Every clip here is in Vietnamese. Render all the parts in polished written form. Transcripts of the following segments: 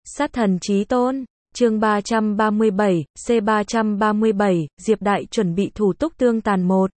Sát thần chí tôn, chương 337, C337, Diệp Đại chuẩn bị thủ tục tương tàn 1.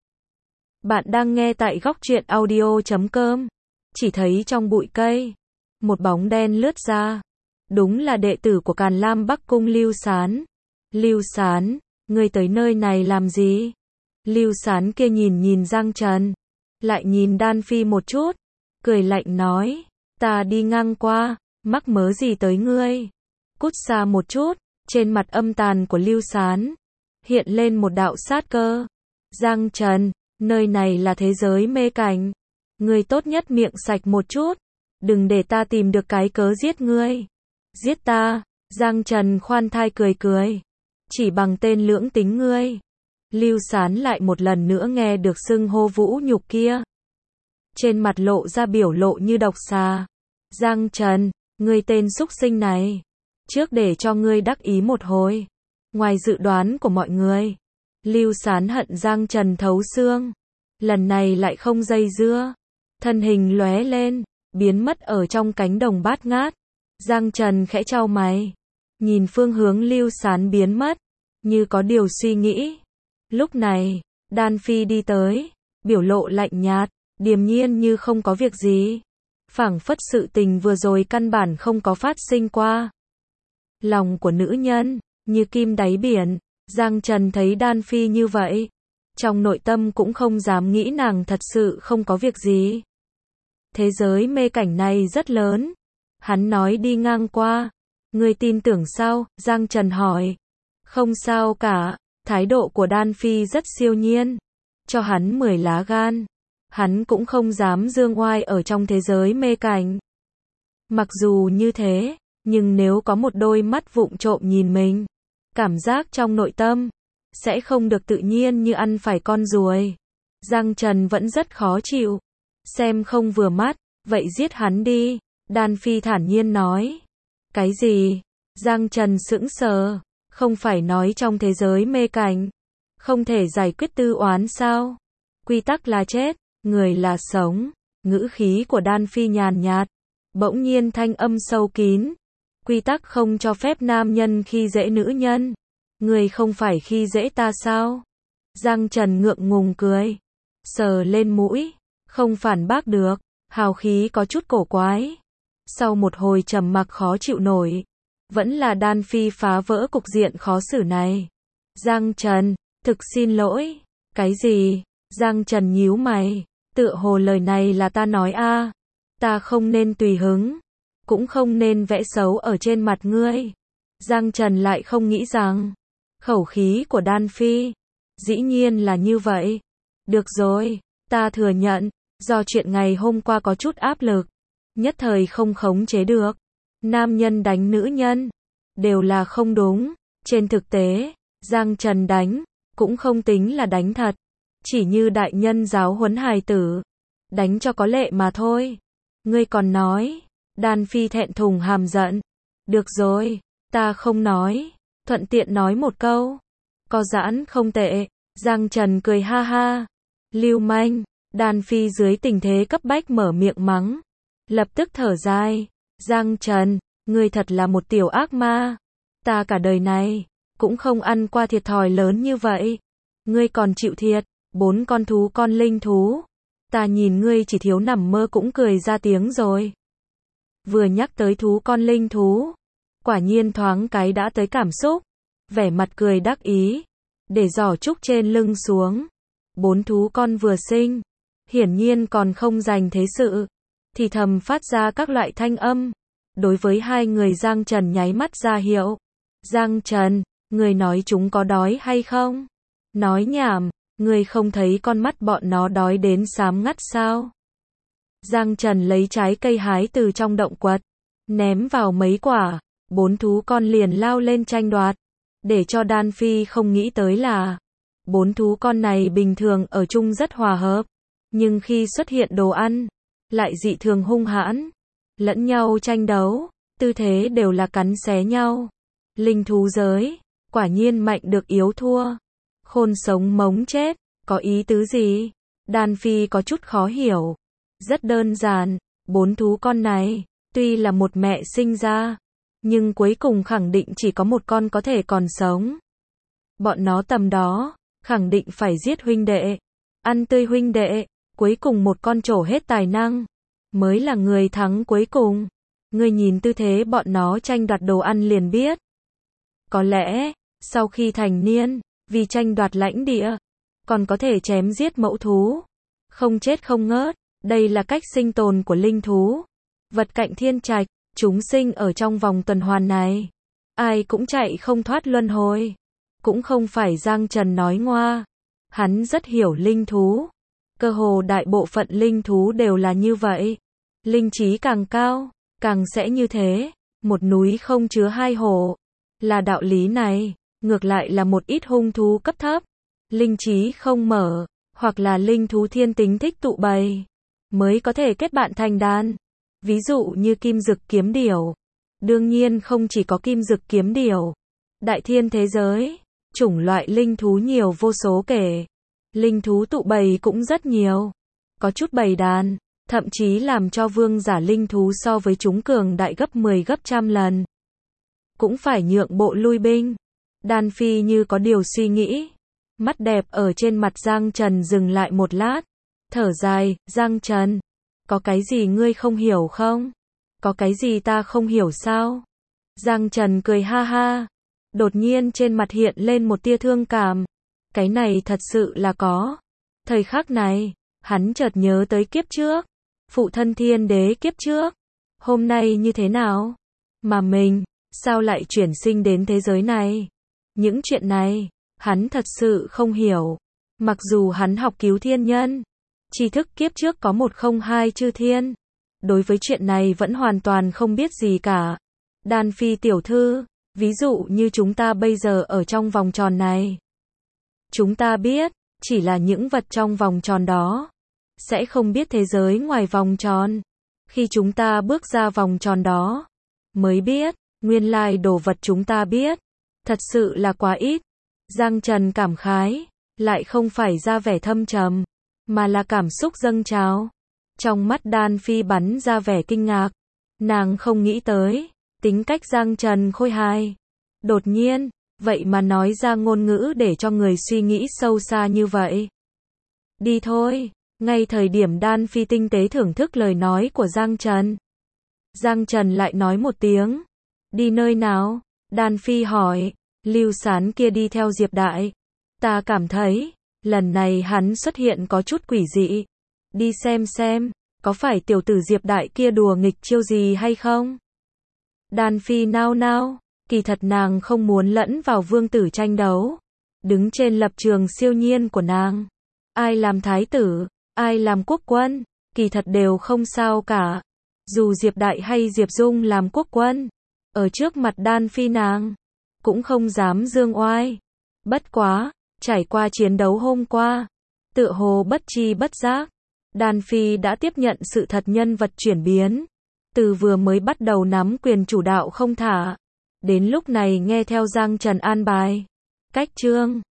Bạn đang nghe tại góc truyện audio.com. Chỉ thấy trong bụi cây, một bóng đen lướt ra. Đúng là đệ tử của Càn Lam Bắc Cung Lưu Sán. Lưu Sán, ngươi tới nơi này làm gì? Lưu Sán kia nhìn Giang Trần, lại nhìn Đan Phi một chút, cười lạnh nói, ta đi ngang qua, mắc mớ gì tới ngươi? Cút xa một chút. Trên mặt âm tàn của Lưu Sán hiện lên một đạo sát cơ. Giang Trần, nơi này là thế giới mê cảnh, ngươi tốt nhất miệng sạch một chút, đừng để ta tìm được cái cớ giết ngươi. Giết ta? Giang Trần khoan thai cười, chỉ bằng tên lưỡng tính ngươi. Lưu Sán lại một lần nữa nghe được xưng hô vũ nhục kia, trên mặt lộ ra biểu lộ như độc xà. Giang Trần, ngươi tên xúc sinh này, trước để cho ngươi đắc ý một hồi. Ngoài dự đoán của mọi người, Lưu Sán hận Giang Trần thấu xương, lần này lại không dây dưa, thân hình lóe lên, biến mất ở trong cánh đồng bát ngát. Giang Trần khẽ chau mày, nhìn phương hướng Lưu Sán biến mất, như có điều suy nghĩ. Lúc này, Đan Phi đi tới, biểu lộ lạnh nhạt, điềm nhiên như không có việc gì, phảng phất sự tình vừa rồi căn bản không có phát sinh qua. Lòng của nữ nhân như kim đáy biển. Giang Trần thấy Đan Phi như vậy, trong nội tâm cũng không dám nghĩ nàng thật sự không có việc gì. Thế giới mê cảnh này rất lớn, hắn nói đi ngang qua, ngươi tin tưởng sao? Giang Trần hỏi. Không sao cả. Thái độ của Đan Phi rất siêu nhiên, cho hắn 10 lá gan, hắn cũng không dám dương oai ở trong thế giới mê cảnh. Mặc dù như thế, nhưng nếu có một đôi mắt vụng trộm nhìn mình, cảm giác trong nội tâm sẽ không được tự nhiên như ăn phải con ruồi. Giang Trần vẫn rất khó chịu, xem không vừa mắt, vậy giết hắn đi. Đan Phi thản nhiên nói. Cái gì? Giang Trần sững sờ, không phải nói trong thế giới mê cảnh không thể giải quyết tư oán sao? Quy tắc là chết, người là sống. Ngữ khí của Đan Phi nhàn nhạt, bỗng nhiên thanh âm sâu kín. Quy tắc không cho phép nam nhân khi dễ nữ nhân. Người không phải khi dễ ta sao? Giang Trần ngượng ngùng cười, sờ lên mũi, không phản bác được, hào khí có chút cổ quái. Sau một hồi trầm mặc khó chịu nổi, vẫn là Đan Phi phá vỡ cục diện khó xử này. Giang Trần, thực xin lỗi. Cái gì? Giang Trần nhíu mày, tựa hồ lời này là ta nói a, ta không nên tùy hứng, cũng không nên vẽ xấu ở trên mặt ngươi. Giang Trần lại không nghĩ rằng khẩu khí của Đan Phi dĩ nhiên là như vậy. Được rồi, ta thừa nhận, do chuyện ngày hôm qua có chút áp lực, nhất thời không khống chế được. Nam nhân đánh nữ nhân đều là không đúng. Trên thực tế, Giang Trần đánh cũng không tính là đánh thật, chỉ như đại nhân giáo huấn hài tử, đánh cho có lệ mà thôi. Ngươi còn nói? Đan Phi thẹn thùng hàm giận. Được rồi, ta không nói, thuận tiện nói một câu, có giãn không tệ. Giang Trần cười ha ha. Lưu manh. Đan Phi dưới tình thế cấp bách mở miệng mắng, lập tức thở dài. Giang Trần, ngươi thật là một tiểu ác ma, ta cả đời này cũng không ăn qua thiệt thòi lớn như vậy. Ngươi còn chịu thiệt, 4 con thú con linh thú, ta nhìn ngươi chỉ thiếu nằm mơ cũng cười ra tiếng rồi. Vừa nhắc tới thú con linh thú, quả nhiên thoáng cái đã tới cảm xúc, vẻ mặt cười đắc ý, để giỏ trúc trên lưng xuống. 4 thú con vừa sinh, hiển nhiên còn không dành thế sự, thì thầm phát ra các loại thanh âm. Đối với hai người Giang Trần nháy mắt ra hiệu. Giang Trần, người nói chúng có đói hay không? Nói nhảm, người không thấy con mắt bọn nó đói đến xám ngắt sao? Giang Trần lấy trái cây hái từ trong động quật, ném vào mấy quả, 4 thú con liền lao lên tranh đoạt. Để cho Đan Phi không nghĩ tới là 4 thú con này bình thường ở chung rất hòa hợp, nhưng khi xuất hiện đồ ăn lại dị thường hung hãn, lẫn nhau tranh đấu, tư thế đều là cắn xé nhau. Linh thú giới, quả nhiên mạnh được yếu thua, khôn sống mống chết, có ý tứ gì? Đan Phi có chút khó hiểu. Rất đơn giản, 4 thú con này, tuy là một mẹ sinh ra, nhưng cuối cùng khẳng định chỉ có một con có thể còn sống. Bọn nó tầm đó, khẳng định phải giết huynh đệ, ăn tươi huynh đệ, cuối cùng một con trổ hết tài năng, mới là người thắng cuối cùng. Ngươi nhìn tư thế bọn nó tranh đoạt đồ ăn liền biết. Có lẽ, sau khi thành niên, vì tranh đoạt lãnh địa, còn có thể chém giết mẫu thú, không chết không ngớt, đây là cách sinh tồn của linh thú. Vật cạnh thiên trạch, chúng sinh ở trong vòng tuần hoàn này, ai cũng chạy không thoát luân hồi. Cũng không phải Giang Trần nói ngoa, hắn rất hiểu linh thú. Cơ hồ đại bộ phận linh thú đều là như vậy. Linh trí càng cao, càng sẽ như thế. Một núi không chứa hai hổ, là đạo lý này. Ngược lại là một ít hung thú cấp thấp, linh trí không mở, hoặc là linh thú thiên tính thích tụ bầy, mới có thể kết bạn thành đàn. Ví dụ như kim dực kiếm điểu. Đương nhiên không chỉ có kim dực kiếm điểu. Đại thiên thế giới, chủng loại linh thú nhiều vô số kể. Linh thú tụ bầy cũng rất nhiều. Có chút bầy đàn, thậm chí làm cho vương giả linh thú so với chúng cường đại gấp 10 gấp trăm lần. Cũng phải nhượng bộ lui binh. Đan Phi như có điều suy nghĩ. Mắt đẹp ở trên mặt Giang Trần dừng lại một lát. Thở dài, Giang Trần, có cái gì ngươi không hiểu không? Có cái gì ta không hiểu sao? Giang Trần cười ha ha. Đột nhiên trên mặt hiện lên một tia thương cảm. Cái này thật sự là có. Thời khắc này, hắn chợt nhớ tới kiếp trước. Phụ thân thiên đế kiếp trước. Hôm nay như thế nào? Mà mình, sao lại chuyển sinh đến thế giới này? Những chuyện này, hắn thật sự không hiểu. Mặc dù hắn học cứu thiên nhân, tri thức kiếp trước có 102 chư thiên. Đối với chuyện này vẫn hoàn toàn không biết gì cả. Đan Phi tiểu thư, ví dụ như chúng ta bây giờ ở trong vòng tròn này. Chúng ta biết, chỉ là những vật trong vòng tròn đó. Sẽ không biết thế giới ngoài vòng tròn. Khi chúng ta bước ra vòng tròn đó, mới biết, nguyên lai đồ vật chúng ta biết. Thật sự là quá ít. Giang Trần cảm khái, lại không phải ra vẻ thâm trầm, mà là cảm xúc dâng trào. Trong mắt Đan Phi bắn ra vẻ kinh ngạc. Nàng không nghĩ tới, tính cách Giang Trần khôi hài. Đột nhiên, vậy mà nói ra ngôn ngữ để cho người suy nghĩ sâu xa như vậy. Đi thôi, ngay thời điểm Đan Phi tinh tế thưởng thức lời nói của Giang Trần. Giang Trần lại nói một tiếng. Đi nơi nào? Đan Phi hỏi. Lưu Sán kia đi theo Diệp Đại. Ta cảm thấy, lần này hắn xuất hiện có chút quỷ dị. Đi xem, có phải tiểu tử Diệp Đại kia đùa nghịch chiêu gì hay không? Đan Phi nao nao, kỳ thật nàng không muốn lẫn vào vương tử tranh đấu. Đứng trên lập trường siêu nhiên của nàng. Ai làm thái tử, ai làm quốc quân, kỳ thật đều không sao cả. Dù Diệp Đại hay Diệp Dung làm quốc quân, ở trước mặt Đan Phi nàng cũng không dám dương oai. Bất quá, trải qua chiến đấu hôm qua, tựa hồ bất tri bất giác, Đan Phi đã tiếp nhận sự thật nhân vật chuyển biến. Từ vừa mới bắt đầu nắm quyền chủ đạo không thả, đến lúc này nghe theo Giang Trần an bài. Cách chương